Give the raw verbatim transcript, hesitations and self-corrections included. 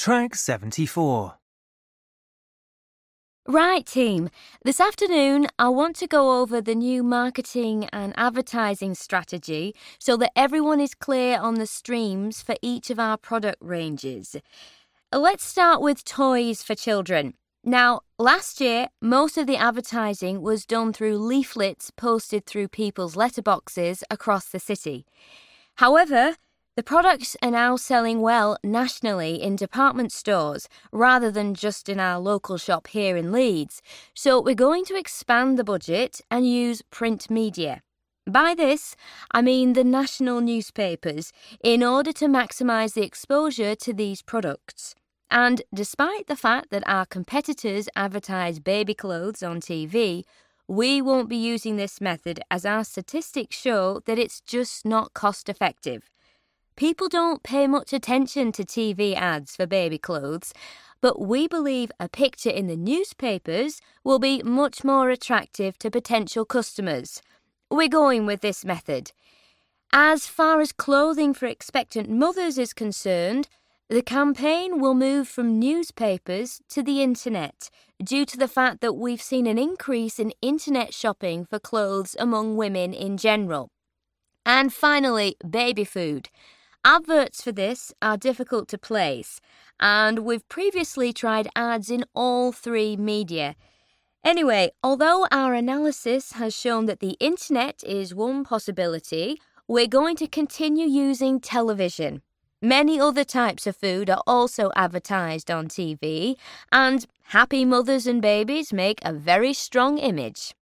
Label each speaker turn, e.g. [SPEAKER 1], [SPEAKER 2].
[SPEAKER 1] Track seventy-four.
[SPEAKER 2] Right, team. This afternoon, I want to go over the new marketing and advertising strategy so that everyone is clear on the streams for each of our product ranges. Let's start with toys for children. Now, last year, most of the advertising was done through leaflets posted through people's letterboxes across the city. However, the products are now selling well nationally in department stores rather than just in our local shop here in Leeds, so we're going to expand the budget and use print media. By this, I mean the national newspapers, in order to maximise the exposure to these products. And despite the fact that our competitors advertise baby clothes on T V, we won't be using this method as our statistics show that it's just not cost-effective. People don't pay much attention to T V ads for baby clothes, but we believe a picture in the newspapers will be much more attractive to potential customers. We're going with this method. As far as clothing for expectant mothers is concerned, the campaign will move from newspapers to the internet due to the fact that we've seen an increase in internet shopping for clothes among women in general. And finally, baby food. Adverts for this are difficult to place, and we've previously tried ads in all three media. Anyway, although our analysis has shown that the internet is one possibility, we're going to continue using television. Many other types of food are also advertised on T V, and happy mothers and babies make a very strong image.